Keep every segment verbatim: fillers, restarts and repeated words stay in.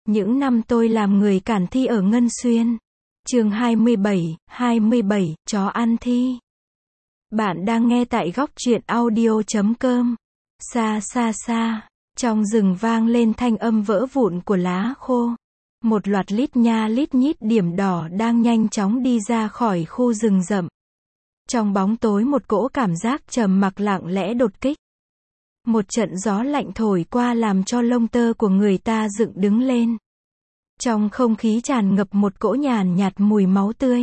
Những năm tôi làm người cản thi ở Ngân Xuyên. Chương hai mươi bảy, hai mươi bảy, chó ăn thi. Bạn đang nghe tại góc truyện audio chấm com. Xa xa xa, trong rừng vang lên thanh âm vỡ vụn của lá khô. Một loạt lít nha lít nhít điểm đỏ đang nhanh chóng đi ra khỏi khu rừng rậm. Trong bóng tối một cỗ cảm giác trầm mặc lặng lẽ đột kích. Một trận gió lạnh thổi qua làm cho lông tơ của người ta dựng đứng lên. Trong không khí tràn ngập một cỗ nhàn nhạt mùi máu tươi.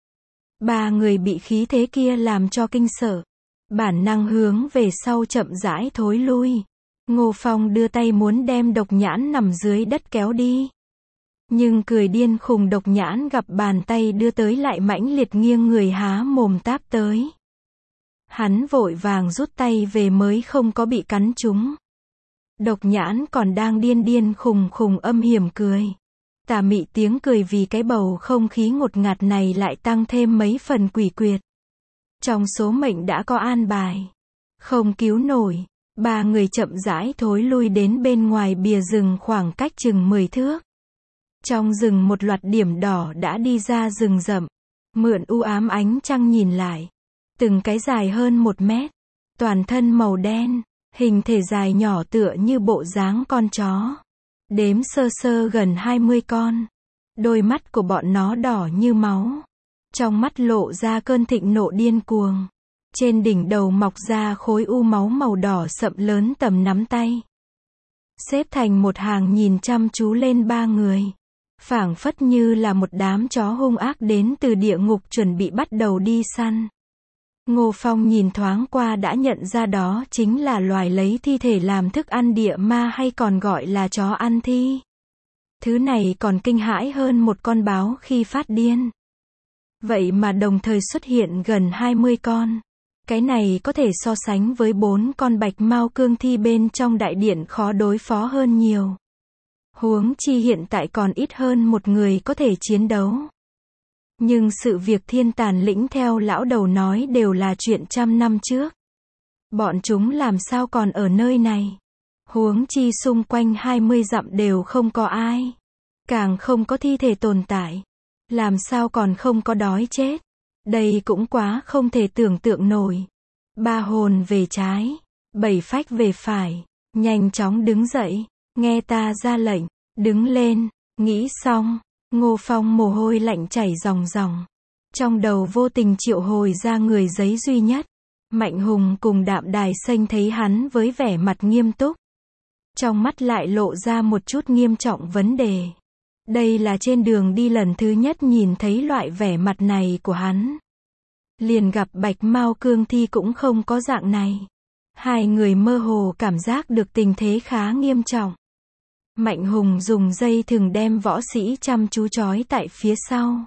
Ba người bị khí thế kia làm cho kinh sợ. Bản năng hướng về sau chậm rãi thối lui. Ngô Phong đưa tay muốn đem Độc Nhãn nằm dưới đất kéo đi. Nhưng cười điên khùng Độc Nhãn gặp bàn tay đưa tới lại mãnh liệt nghiêng người há mồm táp tới. Hắn vội vàng rút tay về mới không có bị cắn trúng. Độc Nhãn còn đang điên điên khùng khùng âm hiểm cười. Tà mị tiếng cười vì cái bầu không khí ngột ngạt này lại tăng thêm mấy phần quỷ quyệt. Trong số mệnh đã có an bài. Không cứu nổi. Ba người chậm rãi thối lui đến bên ngoài bìa rừng khoảng cách chừng mười thước. Trong rừng một loạt điểm đỏ đã đi ra rừng rậm. Mượn u ám ánh trăng nhìn lại. Từng cái dài hơn một mét. Toàn thân màu đen. Hình thể dài nhỏ tựa như bộ dáng con chó. Đếm sơ sơ gần hai mươi con. Đôi mắt của bọn nó đỏ như máu. Trong mắt lộ ra cơn thịnh nộ điên cuồng. Trên đỉnh đầu mọc ra khối u máu màu đỏ sậm lớn tầm nắm tay. Xếp thành một hàng nhìn chăm chú lên ba người. Phảng phất như là một đám chó hung ác đến từ địa ngục chuẩn bị bắt đầu đi săn. Ngô Phong nhìn thoáng qua đã nhận ra đó chính là loài lấy thi thể làm thức ăn địa ma hay còn gọi là chó ăn thi. Thứ này còn kinh hãi hơn một con báo khi phát điên. Vậy mà đồng thời xuất hiện gần hai mươi con. Cái này có thể so sánh với bốn con bạch mao cương thi bên trong đại điện khó đối phó hơn nhiều. Huống chi hiện tại còn ít hơn một người có thể chiến đấu. Nhưng sự việc thiên tàn lĩnh theo lão đầu nói đều là chuyện trăm năm trước. Bọn chúng làm sao còn ở nơi này? Huống chi xung quanh hai mươi dặm đều không có ai. Càng không có thi thể tồn tại. Làm sao còn không có đói chết? Đây cũng quá không thể tưởng tượng nổi. Ba hồn về trái, bảy phách về phải. Nhanh chóng đứng dậy. Nghe ta ra lệnh. Đứng lên. Nghĩ xong. Ngô Phong mồ hôi lạnh chảy ròng ròng. Trong đầu vô tình triệu hồi ra người giấy duy nhất. Mạnh Hùng cùng Đạm Đài Xanh thấy hắn với vẻ mặt nghiêm túc. Trong mắt lại lộ ra một chút nghiêm trọng vấn đề. Đây là trên đường đi lần thứ nhất nhìn thấy loại vẻ mặt này của hắn. Liền gặp bạch mao cương thi cũng không có dạng này. Hai người mơ hồ cảm giác được tình thế khá nghiêm trọng. Mạnh Hùng dùng dây thừng đem võ sĩ chăm chú trói tại phía sau.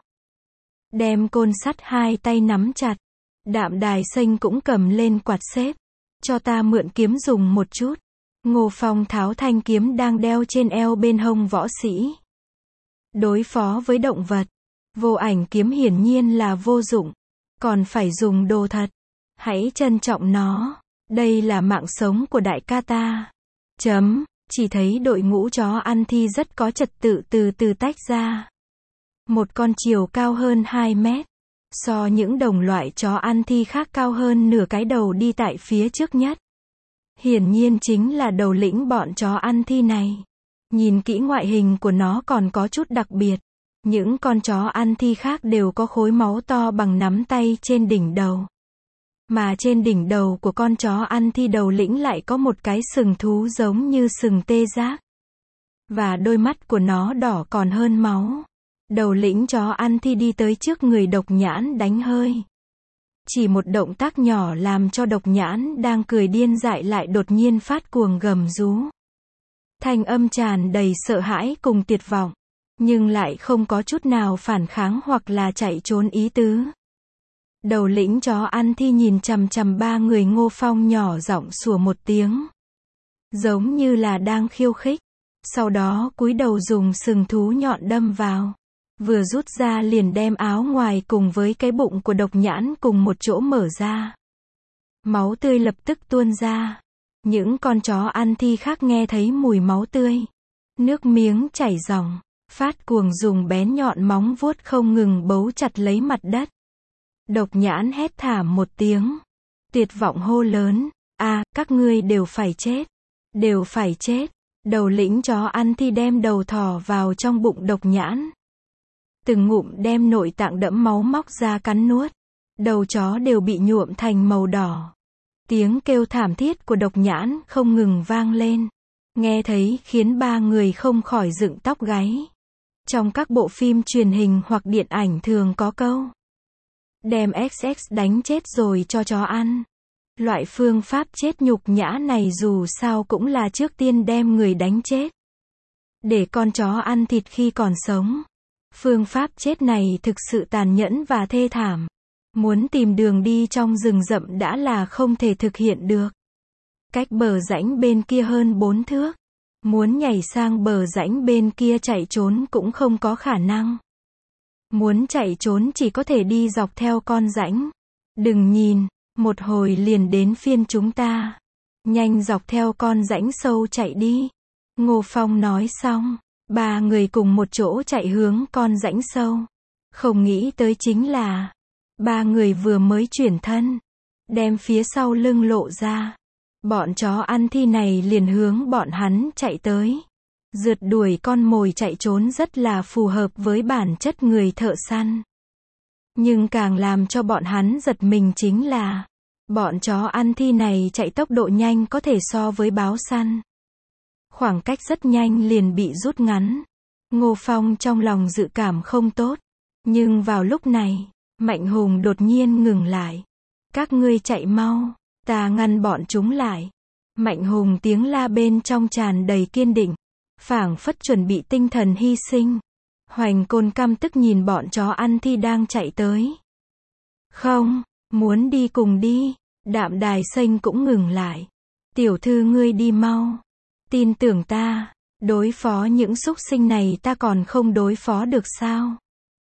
Đem côn sắt hai tay nắm chặt. Đạm Đài Xanh cũng cầm lên quạt xếp. Cho ta mượn kiếm dùng một chút. Ngô Phong tháo thanh kiếm đang đeo trên eo bên hông võ sĩ. Đối phó với động vật. Vô ảnh kiếm hiển nhiên là vô dụng. Còn phải dùng đồ thật. Hãy trân trọng nó. Đây là mạng sống của đại ca ta. Chấm. Chỉ thấy đội ngũ chó ăn thi rất có trật tự từ từ tách ra. Một con chiều cao hơn hai mét. So những đồng loại chó ăn thi khác cao hơn nửa cái đầu đi tại phía trước nhất. Hiển nhiên chính là đầu lĩnh bọn chó ăn thi này. Nhìn kỹ ngoại hình của nó còn có chút đặc biệt. Những con chó ăn thi khác đều có khối máu to bằng nắm tay trên đỉnh đầu. Mà trên đỉnh đầu của con chó ăn thi đầu lĩnh lại có một cái sừng thú giống như sừng tê giác. Và đôi mắt của nó đỏ còn hơn máu. Đầu lĩnh chó ăn thi đi tới trước người Độc Nhãn đánh hơi. Chỉ một động tác nhỏ làm cho Độc Nhãn đang cười điên dại lại đột nhiên phát cuồng gầm rú. Thanh âm tràn đầy sợ hãi cùng tuyệt vọng. Nhưng lại không có chút nào phản kháng hoặc là chạy trốn ý tứ. Đầu lĩnh chó ăn thi nhìn chằm chằm ba người Ngô Phong nhỏ giọng sủa một tiếng. Giống như là đang khiêu khích. Sau đó cúi đầu dùng sừng thú nhọn đâm vào. Vừa rút ra liền đem áo ngoài cùng với cái bụng của Độc Nhãn cùng một chỗ mở ra. Máu tươi lập tức tuôn ra. Những con chó ăn thi khác nghe thấy mùi máu tươi. Nước miếng chảy ròng, phát cuồng dùng bén nhọn móng vuốt không ngừng bấu chặt lấy mặt đất. Độc Nhãn hét thảm một tiếng, tuyệt vọng hô lớn, a, các ngươi đều phải chết, đều phải chết. Đầu lĩnh chó ăn thi đem đầu thò vào trong bụng Độc Nhãn. Từng ngụm đem nội tạng đẫm máu móc ra cắn nuốt. Đầu chó đều bị nhuộm thành màu đỏ. Tiếng kêu thảm thiết của Độc Nhãn không ngừng vang lên. Nghe thấy khiến ba người không khỏi dựng tóc gáy. Trong các bộ phim truyền hình hoặc điện ảnh thường có câu đem ích ích đánh chết rồi cho chó ăn. Loại phương pháp chết nhục nhã này dù sao cũng là trước tiên đem người đánh chết, để con chó ăn thịt khi còn sống. Phương pháp chết này thực sự tàn nhẫn và thê thảm. Muốn tìm đường đi trong rừng rậm đã là không thể thực hiện được. Cách bờ rãnh bên kia hơn bốn thước. Muốn nhảy sang bờ rãnh bên kia chạy trốn cũng không có khả năng. Muốn chạy trốn chỉ có thể đi dọc theo con rãnh. Đừng nhìn, một hồi liền đến phiên chúng ta. Nhanh dọc theo con rãnh sâu chạy đi. Ngô Phong nói xong, ba người cùng một chỗ chạy hướng con rãnh sâu. Không nghĩ tới chính là, ba người vừa mới chuyển thân, đem phía sau lưng lộ ra. Bọn chó ăn thi này liền hướng bọn hắn chạy tới. Rượt đuổi con mồi chạy trốn rất là phù hợp với bản chất người thợ săn. Nhưng càng làm cho bọn hắn giật mình chính là, bọn chó ăn thi này chạy tốc độ nhanh có thể so với báo săn. Khoảng cách rất nhanh liền bị rút ngắn. Ngô Phong trong lòng dự cảm không tốt. Nhưng vào lúc này, Mạnh Hùng đột nhiên ngừng lại. Các ngươi chạy mau, ta ngăn bọn chúng lại. Mạnh Hùng tiếng la bên trong tràn đầy kiên định, phảng phất chuẩn bị tinh thần hy sinh. Hoành Côn căm tức nhìn bọn chó ăn thi đang chạy tới. Không, muốn đi cùng đi. Đạm Đài Xanh cũng ngừng lại. Tiểu thư ngươi đi mau. Tin tưởng ta, đối phó những súc sinh này ta còn không đối phó được sao?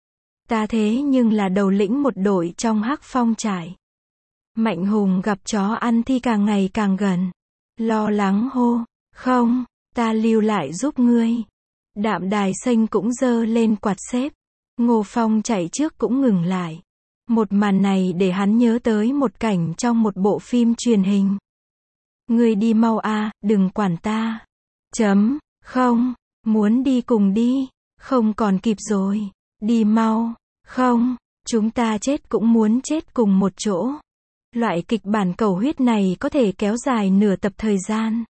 Ta thế nhưng là đầu lĩnh một đội trong Hắc Phong trại. Mạnh Hùng gặp chó ăn thi càng ngày càng gần. Lo lắng hô, không, ta lưu lại giúp ngươi. Đạm Đài Xanh cũng giơ lên quạt xếp. Ngô Phong chạy trước cũng ngừng lại. Một màn này để hắn nhớ tới một cảnh trong một bộ phim truyền hình. Ngươi đi mau a, đừng quản ta. Chấm, không, muốn đi cùng đi, không còn kịp rồi, đi mau, không, chúng ta chết cũng muốn chết cùng một chỗ. Loại kịch bản cầu huyết này có thể kéo dài nửa tập thời gian.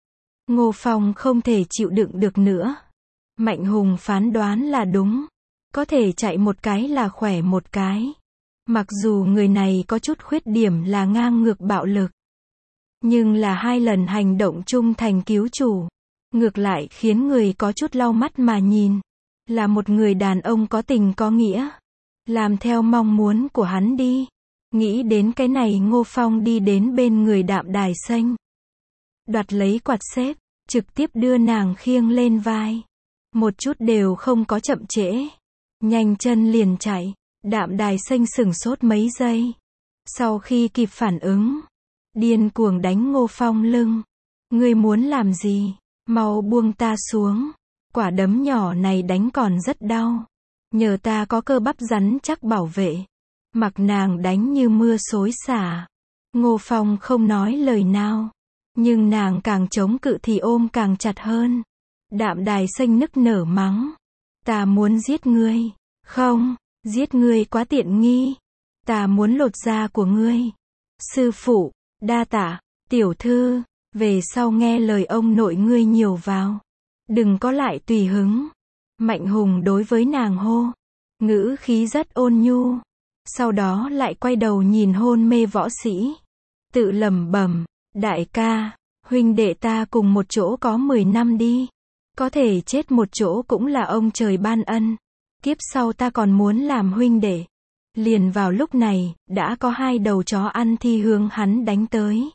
Ngô Phong không thể chịu đựng được nữa. Mạnh Hùng phán đoán là đúng. Có thể chạy một cái là khỏe một cái. Mặc dù người này có chút khuyết điểm là ngang ngược bạo lực, nhưng là hai lần hành động trung thành cứu chủ, ngược lại khiến người có chút lau mắt mà nhìn. Là một người đàn ông có tình có nghĩa. Làm theo mong muốn của hắn đi. Nghĩ đến cái này Ngô Phong đi đến bên người Đạm Đài Xanh. Đoạt lấy quạt xếp, trực tiếp đưa nàng khiêng lên vai. Một chút đều không có chậm trễ. Nhanh chân liền chạy. Đạm Đài Xanh sửng sốt mấy giây. Sau khi kịp phản ứng, điên cuồng đánh Ngô Phong lưng. Ngươi muốn làm gì? Mau buông ta xuống. Quả đấm nhỏ này đánh còn rất đau. Nhờ ta có cơ bắp rắn chắc bảo vệ. Mặc nàng đánh như mưa xối xả. Ngô Phong không nói lời nào. Nhưng nàng càng chống cự thì ôm càng chặt hơn. Đạm Đài Xanh nức nở mắng. Ta muốn giết ngươi. Không, giết ngươi quá tiện nghi. Ta muốn lột da của ngươi. Sư phụ, đa tạ, tiểu thư, về sau nghe lời ông nội ngươi nhiều vào. Đừng có lại tùy hứng. Mạnh Hùng đối với nàng hô. Ngữ khí rất ôn nhu. Sau đó lại quay đầu nhìn hôn mê võ sĩ. Tự lẩm bẩm, đại ca, huynh đệ ta cùng một chỗ có mười năm đi. Có thể chết một chỗ cũng là ông trời ban ân. Kiếp sau ta còn muốn làm huynh đệ. Liền vào lúc này, đã có hai đầu chó ăn thi hướng hắn đánh tới.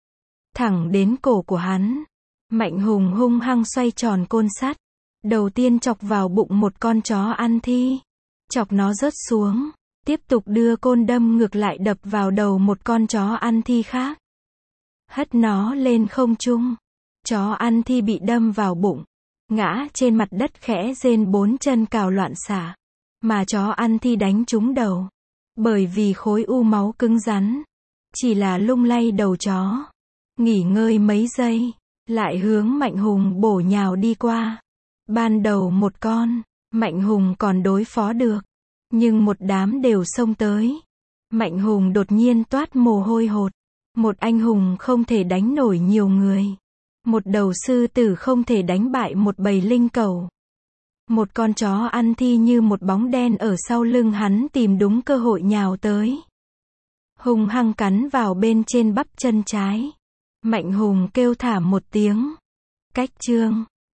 Thẳng đến cổ của hắn. Mạnh Hùng hung hăng xoay tròn côn sắt. Đầu tiên chọc vào bụng một con chó ăn thi. Chọc nó rớt xuống. Tiếp tục đưa côn đâm ngược lại đập vào đầu một con chó ăn thi khác. Hất nó lên không trung. Chó ăn thi bị đâm vào bụng. ngã trên mặt đất khẽ rên bốn chân cào loạn xạ. Mà chó ăn thi đánh trúng đầu. Bởi vì khối u máu cứng rắn. Chỉ là lung lay đầu chó. Nghỉ ngơi mấy giây. Lại hướng Mạnh Hùng bổ nhào đi qua. Ban đầu một con, Mạnh Hùng còn đối phó được. Nhưng một đám đều xông tới. Mạnh Hùng đột nhiên toát mồ hôi hột. Một anh hùng không thể đánh nổi nhiều người. Một đầu sư tử không thể đánh bại một bầy linh cẩu. Một con chó ăn thi như một bóng đen ở sau lưng hắn tìm đúng cơ hội nhào tới. Hùng hăng cắn vào bên trên bắp chân trái. Mạnh Hùng kêu thảm một tiếng. Cách chương